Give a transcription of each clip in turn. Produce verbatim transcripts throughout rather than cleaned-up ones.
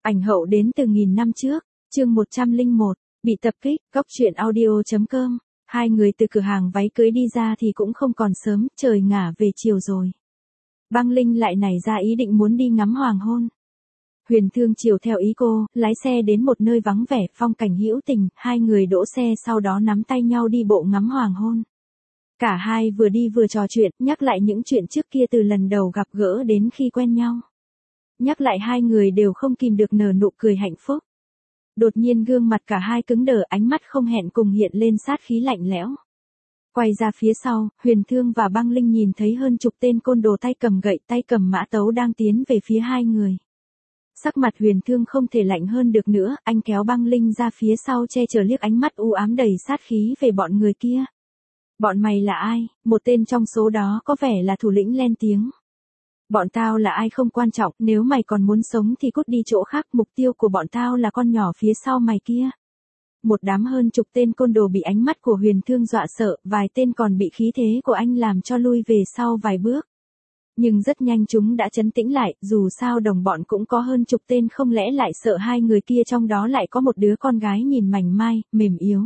Ảnh hậu đến từ nghìn năm trước, chương một trăm lẻ một, bị tập kích, góc truyện audio chấm com. Hai người từ cửa hàng váy cưới đi ra thì cũng không còn sớm, trời ngả về chiều rồi. Băng Linh lại nảy ra ý định muốn đi ngắm hoàng hôn. Huyền Thương chiều theo ý cô, lái xe đến một nơi vắng vẻ, phong cảnh hữu tình, hai người đỗ xe sau đó nắm tay nhau đi bộ ngắm hoàng hôn. Cả hai vừa đi vừa trò chuyện, nhắc lại những chuyện trước kia từ lần đầu gặp gỡ đến khi quen nhau. Nhắc lại hai người đều không kìm được nở nụ cười hạnh phúc. Đột nhiên gương mặt cả hai cứng đờ, ánh mắt không hẹn cùng hiện lên sát khí lạnh lẽo. Quay ra phía sau, Huyền Thương và Băng Linh nhìn thấy hơn chục tên côn đồ tay cầm gậy tay cầm mã tấu đang tiến về phía hai người. Sắc mặt Huyền Thương không thể lạnh hơn được nữa, anh kéo Băng Linh ra phía sau che chở liếc ánh mắt u ám đầy sát khí về bọn người kia. Bọn mày là ai? Một tên trong số đó có vẻ là thủ lĩnh lên tiếng. Bọn tao là ai không quan trọng, nếu mày còn muốn sống thì cút đi chỗ khác, mục tiêu của bọn tao là con nhỏ phía sau mày kia. Một đám hơn chục tên côn đồ bị ánh mắt của Huyền Thương dọa sợ, vài tên còn bị khí thế của anh làm cho lui về sau vài bước. Nhưng rất nhanh chúng đã trấn tĩnh lại, dù sao đồng bọn cũng có hơn chục tên, không lẽ lại sợ hai người kia, trong đó lại có một đứa con gái nhìn mảnh mai, mềm yếu.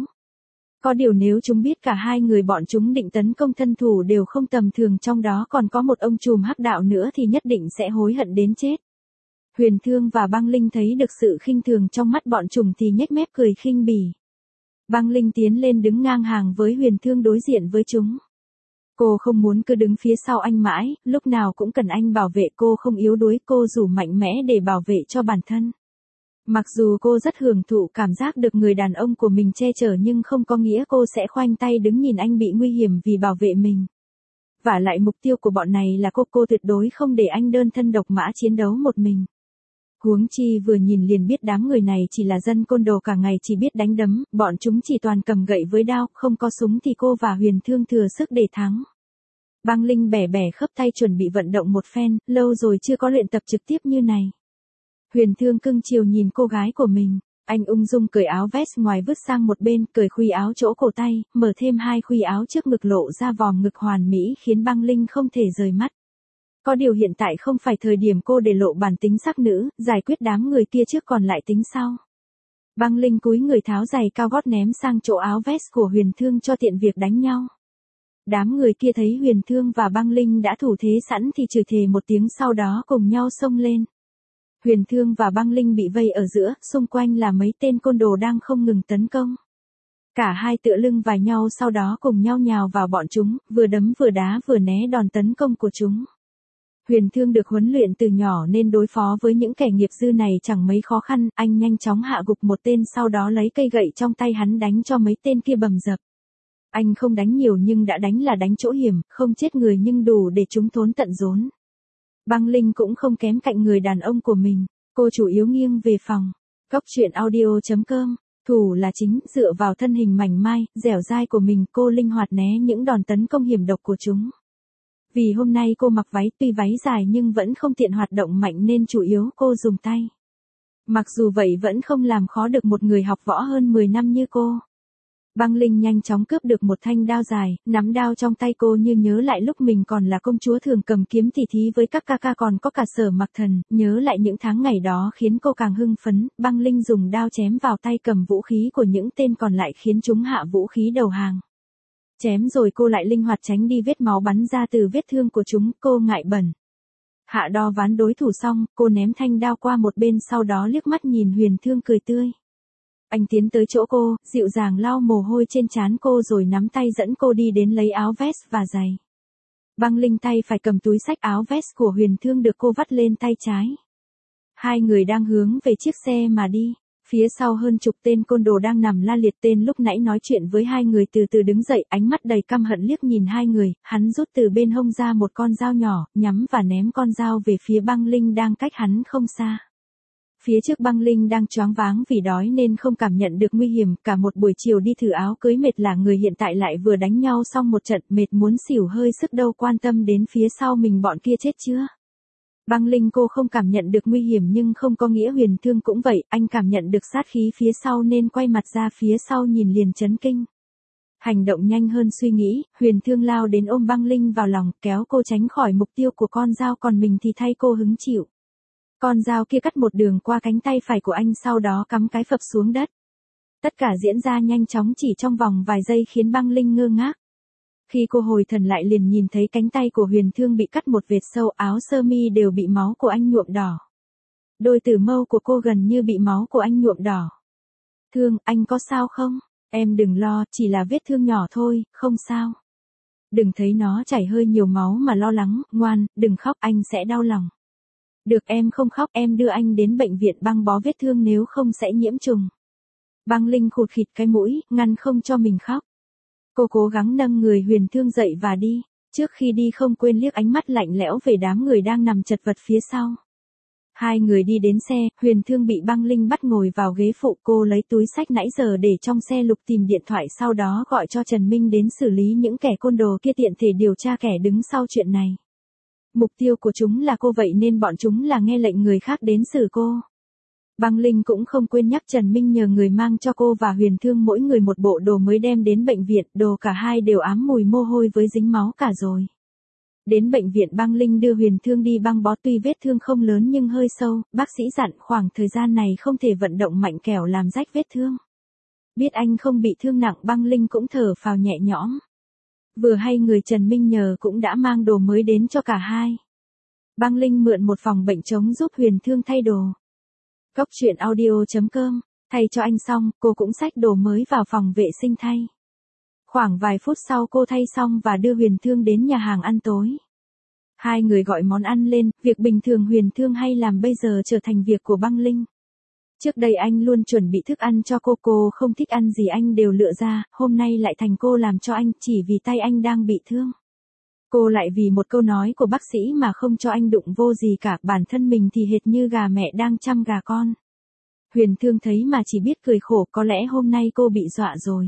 Có điều nếu chúng biết cả hai người bọn chúng định tấn công thân thủ đều không tầm thường, trong đó còn có một ông trùm hắc đạo nữa thì nhất định sẽ hối hận đến chết. Huyền Thương và Băng Linh thấy được sự khinh thường trong mắt bọn trùm thì nhếch mép cười khinh bỉ. Băng Linh tiến lên đứng ngang hàng với Huyền Thương đối diện với chúng. Cô không muốn cứ đứng phía sau anh mãi, lúc nào cũng cần anh bảo vệ, cô không yếu đuối, cô dù mạnh mẽ để bảo vệ cho bản thân. Mặc dù cô rất hưởng thụ cảm giác được người đàn ông của mình che chở, nhưng không có nghĩa cô sẽ khoanh tay đứng nhìn anh bị nguy hiểm vì bảo vệ mình. Vả lại mục tiêu của bọn này là cô, cô tuyệt đối không để anh đơn thân độc mã chiến đấu một mình. Huống chi vừa nhìn liền biết đám người này chỉ là dân côn đồ cả ngày chỉ biết đánh đấm, bọn chúng chỉ toàn cầm gậy với đao, không có súng thì cô và Huyền Thương thừa sức để thắng. Băng Linh bẻ bẻ khớp tay chuẩn bị vận động một phen, lâu rồi chưa có luyện tập trực tiếp như này. Huyền Thương cưng chiều nhìn cô gái của mình, anh ung dung cởi áo vest ngoài vứt sang một bên, cởi khuy áo chỗ cổ tay, mở thêm hai khuy áo trước ngực lộ ra vòm ngực hoàn mỹ khiến Băng Linh không thể rời mắt. Có điều hiện tại không phải thời điểm cô để lộ bản tính sắc nữ, giải quyết đám người kia trước còn lại tính sau. Băng Linh cúi người tháo giày cao gót ném sang chỗ áo vest của Huyền Thương cho tiện việc đánh nhau. Đám người kia thấy Huyền Thương và Băng Linh đã thủ thế sẵn thì chửi thề một tiếng, sau đó cùng nhau xông lên. Huyền Thương và Băng Linh bị vây ở giữa, xung quanh là mấy tên côn đồ đang không ngừng tấn công. Cả hai tựa lưng vào nhau, sau đó cùng nhau nhào vào bọn chúng, vừa đấm vừa đá vừa né đòn tấn công của chúng. Huyền Thương được huấn luyện từ nhỏ nên đối phó với những kẻ nghiệp dư này chẳng mấy khó khăn, anh nhanh chóng hạ gục một tên, sau đó lấy cây gậy trong tay hắn đánh cho mấy tên kia bầm dập. Anh không đánh nhiều nhưng đã đánh là đánh chỗ hiểm, không chết người nhưng đủ để chúng thốn tận rốn. Băng Linh cũng không kém cạnh người đàn ông của mình, cô chủ yếu nghiêng về phòng. Góc truyện audio chấm com, thủ là chính, dựa vào thân hình mảnh mai, dẻo dai của mình, cô linh hoạt né những đòn tấn công hiểm độc của chúng. Vì hôm nay cô mặc váy, tuy váy dài nhưng vẫn không tiện hoạt động mạnh nên chủ yếu cô dùng tay. Mặc dù vậy vẫn không làm khó được một người học võ hơn mười năm như cô. Băng Linh nhanh chóng cướp được một thanh đao dài, nắm đao trong tay cô như nhớ lại lúc mình còn là công chúa thường cầm kiếm tỉ thí với các ca ca, còn có cả Sở Mặc Thần, nhớ lại những tháng ngày đó khiến cô càng hưng phấn. Băng Linh dùng đao chém vào tay cầm vũ khí của những tên còn lại khiến chúng hạ vũ khí đầu hàng. Chém rồi cô lại linh hoạt tránh đi vết máu bắn ra từ vết thương của chúng, cô ngại bẩn. Hạ đo ván đối thủ xong, cô ném thanh đao qua một bên, sau đó liếc mắt nhìn Huyền Thương cười tươi. Anh tiến tới chỗ cô, dịu dàng lau mồ hôi trên trán cô rồi nắm tay dẫn cô đi đến lấy áo vest và giày. Băng Linh tay phải cầm túi xách áo vest của Huyền Thương được cô vắt lên tay trái. Hai người đang hướng về chiếc xe mà đi. Phía sau hơn chục tên côn đồ đang nằm la liệt, tên lúc nãy nói chuyện với hai người từ từ đứng dậy, ánh mắt đầy căm hận liếc nhìn hai người, hắn rút từ bên hông ra một con dao nhỏ, nhắm và ném con dao về phía Băng Linh đang cách hắn không xa. Phía trước Băng Linh đang choáng váng vì đói nên không cảm nhận được nguy hiểm, cả một buổi chiều đi thử áo cưới mệt là người, hiện tại lại vừa đánh nhau xong một trận, mệt muốn xỉu, hơi sức đâu quan tâm đến phía sau mình bọn kia chết chưa. Băng Linh cô không cảm nhận được nguy hiểm nhưng không có nghĩa Huyền Thương cũng vậy, anh cảm nhận được sát khí phía sau nên quay mặt ra phía sau nhìn liền chấn kinh. Hành động nhanh hơn suy nghĩ, Huyền Thương lao đến ôm Băng Linh vào lòng, kéo cô tránh khỏi mục tiêu của con dao, còn mình thì thay cô hứng chịu. Con dao kia cắt một đường qua cánh tay phải của anh sau đó cắm cái phập xuống đất. Tất cả diễn ra nhanh chóng chỉ trong vòng vài giây khiến băng linh ngơ ngác. Khi cô hồi thần lại liền nhìn thấy cánh tay của Huyền Thương bị cắt một vệt sâu, áo sơ mi đều bị máu của anh nhuộm đỏ. Đôi tử mâu của cô gần như bị máu của anh nhuộm đỏ. Thương, anh có sao không? Em đừng lo, chỉ là vết thương nhỏ thôi, không sao. Đừng thấy nó chảy hơi nhiều máu mà lo lắng, ngoan, đừng khóc, anh sẽ đau lòng. Được, em không khóc, em đưa anh đến bệnh viện băng bó vết thương nếu không sẽ nhiễm trùng. Băng Linh khụt khịt cái mũi, ngăn không cho mình khóc. Cô cố gắng nâng người Huyền Thương dậy và đi, trước khi đi không quên liếc ánh mắt lạnh lẽo về đám người đang nằm chật vật phía sau. Hai người đi đến xe, Huyền Thương bị băng Linh bắt ngồi vào ghế phụ, cô lấy túi xách nãy giờ để trong xe lục tìm điện thoại sau đó gọi cho Trần Minh đến xử lý những kẻ côn đồ kia tiện thể điều tra kẻ đứng sau chuyện này. Mục tiêu của chúng là cô vậy nên bọn chúng là nghe lệnh người khác đến xử cô. Băng Linh cũng không quên nhắc Trần Minh nhờ người mang cho cô và Huyền Thương mỗi người một bộ đồ mới đem đến bệnh viện, đồ cả hai đều ám mùi mồ hôi với dính máu cả rồi. Đến bệnh viện băng Linh đưa Huyền Thương đi băng bó, tuy vết thương không lớn nhưng hơi sâu, bác sĩ dặn khoảng thời gian này không thể vận động mạnh kẻo làm rách vết thương. Biết anh không bị thương nặng, băng Linh cũng thở phào nhẹ nhõm. Vừa hay người Trần Minh nhờ cũng đã mang đồ mới đến cho cả hai. Băng Linh mượn một phòng bệnh trống giúp Huyền Thương thay đồ. Cốc truyện audio chấm com, thay cho anh xong, cô cũng xách đồ mới vào phòng vệ sinh thay. Khoảng vài phút sau cô thay xong và đưa Huyền Thương đến nhà hàng ăn tối. Hai người gọi món ăn lên, việc bình thường Huyền Thương hay làm bây giờ trở thành việc của băng Linh. Trước đây anh luôn chuẩn bị thức ăn cho cô, cô không thích ăn gì anh đều lựa ra, hôm nay lại thành cô làm cho anh chỉ vì tay anh đang bị thương. Cô lại vì một câu nói của bác sĩ mà không cho anh đụng vô gì cả, bản thân mình thì hệt như gà mẹ đang chăm gà con. Huyền Thương thấy mà chỉ biết cười khổ, có lẽ hôm nay cô bị dọa rồi.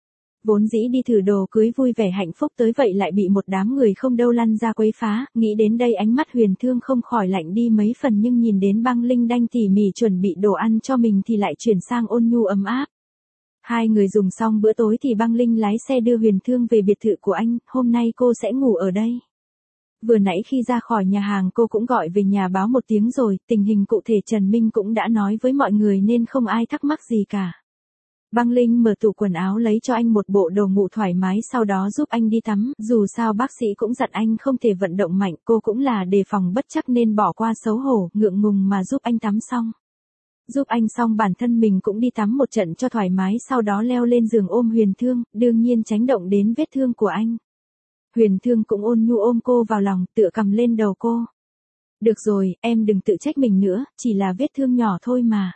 Vốn dĩ đi thử đồ cưới vui vẻ hạnh phúc tới vậy lại bị một đám người không đâu lăn ra quấy phá, nghĩ đến đây ánh mắt Huyền Thương không khỏi lạnh đi mấy phần, nhưng nhìn đến băng Linh đanh tỉ mỉ chuẩn bị đồ ăn cho mình thì lại chuyển sang ôn nhu ấm áp. Hai người dùng xong bữa tối thì băng Linh lái xe đưa Huyền Thương về biệt thự của anh, hôm nay cô sẽ ngủ ở đây. Vừa nãy khi ra khỏi nhà hàng cô cũng gọi về nhà báo một tiếng rồi, tình hình cụ thể Trần Minh cũng đã nói với mọi người nên không ai thắc mắc gì cả. Băng Linh mở tủ quần áo lấy cho anh một bộ đồ ngủ thoải mái, sau đó giúp anh đi tắm, dù sao bác sĩ cũng dặn anh không thể vận động mạnh, cô cũng là đề phòng bất trắc nên bỏ qua xấu hổ, ngượng ngùng mà giúp anh tắm xong. Giúp anh xong bản thân mình cũng đi tắm một trận cho thoải mái, sau đó leo lên giường ôm Huyền Thương, đương nhiên tránh động đến vết thương của anh. Huyền Thương cũng ôn nhu ôm cô vào lòng, tựa cằm lên đầu cô. Được rồi, em đừng tự trách mình nữa, chỉ là vết thương nhỏ thôi mà.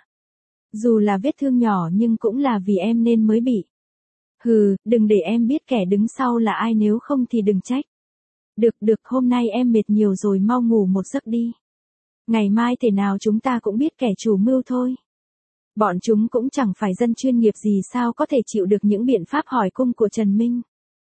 Dù là vết thương nhỏ nhưng cũng là vì em nên mới bị. Hừ, đừng để em biết kẻ đứng sau là ai, nếu không thì đừng trách. Được được, hôm nay em mệt nhiều rồi, mau ngủ một giấc đi. Ngày mai thể nào chúng ta cũng biết kẻ chủ mưu thôi. Bọn chúng cũng chẳng phải dân chuyên nghiệp gì, sao có thể chịu được những biện pháp hỏi cung của Trần Minh.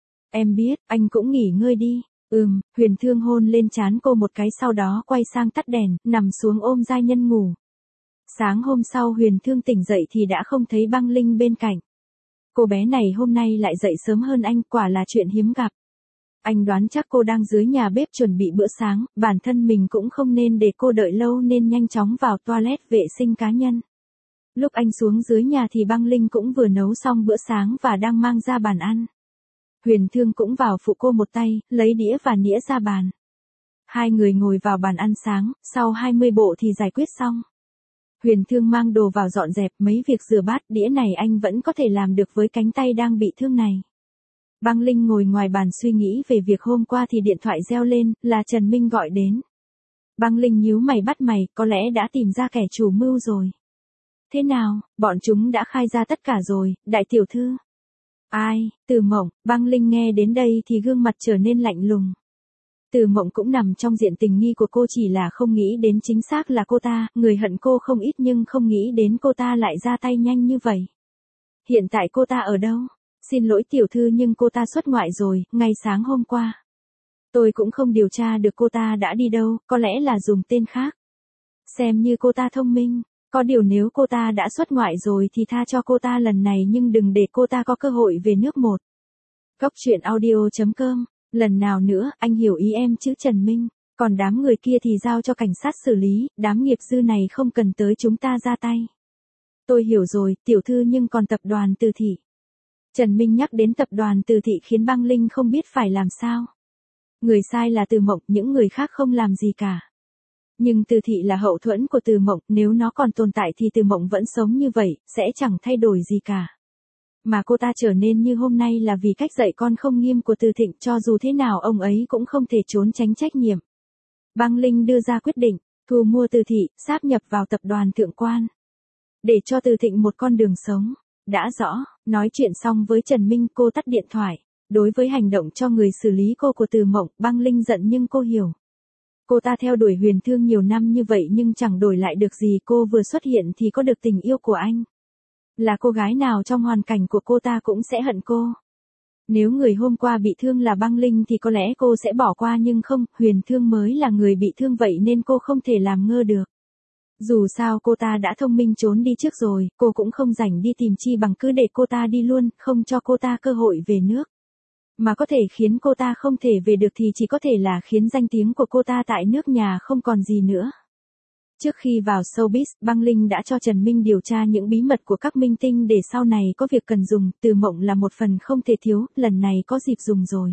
Em biết, anh cũng nghỉ ngơi đi. Ừm, Huyền Thương hôn lên trán cô một cái sau đó quay sang tắt đèn, nằm xuống ôm giai nhân ngủ. Sáng hôm sau Huyền Thương tỉnh dậy thì đã không thấy băng Linh bên cạnh. Cô bé này hôm nay lại dậy sớm hơn anh, quả là chuyện hiếm gặp. Anh đoán chắc cô đang dưới nhà bếp chuẩn bị bữa sáng, bản thân mình cũng không nên để cô đợi lâu nên nhanh chóng vào toilet vệ sinh cá nhân. Lúc anh xuống dưới nhà thì băng Linh cũng vừa nấu xong bữa sáng và đang mang ra bàn ăn. Huyền Thương cũng vào phụ cô một tay, lấy đĩa và nĩa ra bàn. Hai người ngồi vào bàn ăn sáng, sau hai mươi bộ thì giải quyết xong. Huyền Thương mang đồ vào dọn dẹp, mấy việc rửa bát đĩa này anh vẫn có thể làm được với cánh tay đang bị thương này. Băng Linh ngồi ngoài bàn suy nghĩ về việc hôm qua thì điện thoại reo lên, là Trần Minh gọi đến. Băng Linh nhíu mày bắt mày, có lẽ đã tìm ra kẻ chủ mưu rồi. Thế nào, bọn chúng đã khai ra tất cả rồi, đại tiểu thư? Ai, Từ Mộng. Băng Linh nghe đến đây thì gương mặt trở nên lạnh lùng. Từ Mộng cũng nằm trong diện tình nghi của cô, chỉ là không nghĩ đến chính xác là cô ta, người hận cô không ít nhưng không nghĩ đến cô ta lại ra tay nhanh như vậy. Hiện tại cô ta ở đâu? Xin lỗi tiểu thư nhưng cô ta xuất ngoại rồi, ngay sáng hôm qua. Tôi cũng không điều tra được cô ta đã đi đâu, có lẽ là dùng tên khác. Xem như cô ta thông minh, có điều nếu cô ta đã xuất ngoại rồi thì tha cho cô ta lần này nhưng đừng để cô ta có cơ hội về nước một. Cốc truyện audio chấm com, lần nào nữa, anh hiểu ý em chứ Trần Minh. Còn đám người kia thì giao cho cảnh sát xử lý, đám nghiệp dư này không cần tới chúng ta ra tay. Tôi hiểu rồi, tiểu thư, nhưng còn tập đoàn Từ Thị. Trần Minh nhắc đến tập đoàn Từ Thị khiến băng Linh không biết phải làm sao. Người sai là Từ Mộng, những người khác không làm gì cả. Nhưng Từ Thị là hậu thuẫn của Từ Mộng, nếu nó còn tồn tại thì Từ Mộng vẫn sống như vậy, sẽ chẳng thay đổi gì cả. Mà cô ta trở nên như hôm nay là vì cách dạy con không nghiêm của Từ Thịnh, cho dù thế nào ông ấy cũng không thể trốn tránh trách nhiệm. Băng Linh đưa ra quyết định, thu mua Từ Thị, sáp nhập vào tập đoàn Thượng Quan. Để cho Từ Thịnh một con đường sống. Đã rõ, nói chuyện xong với Trần Minh cô tắt điện thoại. Đối với hành động cho người xử lý cô của Từ Mộng, băng Linh giận nhưng cô hiểu. Cô ta theo đuổi Huyền Thương nhiều năm như vậy nhưng chẳng đổi lại được gì, cô vừa xuất hiện thì có được tình yêu của anh. Là cô gái nào trong hoàn cảnh của cô ta cũng sẽ hận cô. Nếu người hôm qua bị thương là băng Linh thì có lẽ cô sẽ bỏ qua, nhưng không, Huyền Thương mới là người bị thương, vậy nên cô không thể làm ngơ được. Dù sao cô ta đã thông minh trốn đi trước rồi, cô cũng không rảnh đi tìm, chi bằng cứ để cô ta đi luôn, không cho cô ta cơ hội về nước. Mà có thể khiến cô ta không thể về được thì chỉ có thể là khiến danh tiếng của cô ta tại nước nhà không còn gì nữa. Trước khi vào showbiz, băng Linh đã cho Trần Minh điều tra những bí mật của các minh tinh để sau này có việc cần dùng, Từ Mộng là một phần không thể thiếu, lần này có dịp dùng rồi.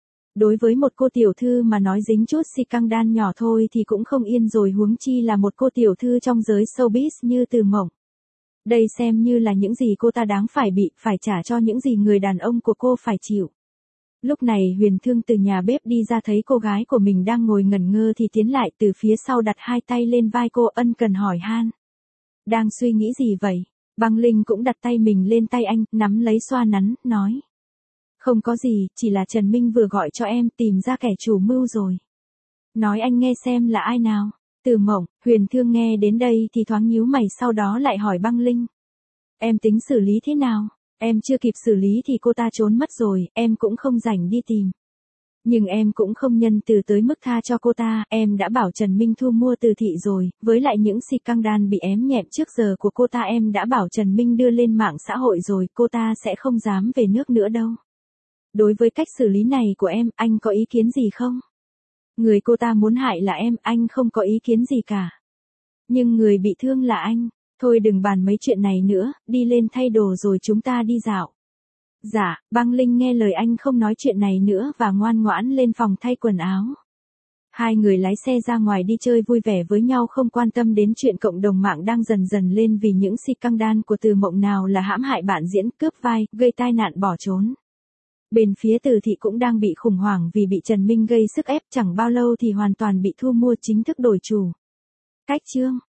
Đối với một cô tiểu thư mà nói dính chút scandal nhỏ thôi thì cũng không yên rồi, huống chi là một cô tiểu thư trong giới showbiz như Từ Mộng. Đây xem như là những gì cô ta đáng phải bị, phải trả cho những gì người đàn ông của cô phải chịu. Lúc này Huyền Thương từ nhà bếp đi ra, thấy cô gái của mình đang ngồi ngẩn ngơ thì tiến lại từ phía sau đặt hai tay lên vai cô, ân cần hỏi han. Đang suy nghĩ gì vậy? Băng Linh cũng đặt tay mình lên tay anh, nắm lấy xoa nắn, nói. Không có gì, chỉ là Trần Minh vừa gọi cho em, tìm ra kẻ chủ mưu rồi. Nói anh nghe xem là ai nào. Từ Mộng. Huyền Thương nghe đến đây thì thoáng nhíu mày, sau đó lại hỏi băng Linh. Em tính xử lý thế nào? Em chưa kịp xử lý thì cô ta trốn mất rồi, em cũng không rảnh đi tìm. Nhưng em cũng không nhân từ tới mức tha cho cô ta, em đã bảo Trần Minh thu mua Từ Thị rồi, với lại những scandal bị ém nhẹm trước giờ của cô ta em đã bảo Trần Minh đưa lên mạng xã hội rồi, cô ta sẽ không dám về nước nữa đâu. Đối với cách xử lý này của em, anh có ý kiến gì không? Người cô ta muốn hại là em, anh không có ý kiến gì cả. Nhưng người bị thương là anh. Thôi đừng bàn mấy chuyện này nữa, đi lên thay đồ rồi chúng ta đi dạo. Dạ, băng Linh nghe lời anh không nói chuyện này nữa và ngoan ngoãn lên phòng thay quần áo. Hai người lái xe ra ngoài đi chơi vui vẻ với nhau, không quan tâm đến chuyện cộng đồng mạng đang dần dần lên vì những scandal của Từ Mộng, nào là hãm hại bạn diễn, cướp vai, gây tai nạn bỏ trốn. Bên phía Từ Thị cũng đang bị khủng hoảng vì bị Trần Minh gây sức ép, chẳng bao lâu thì hoàn toàn bị thu mua, chính thức đổi chủ. Cách chương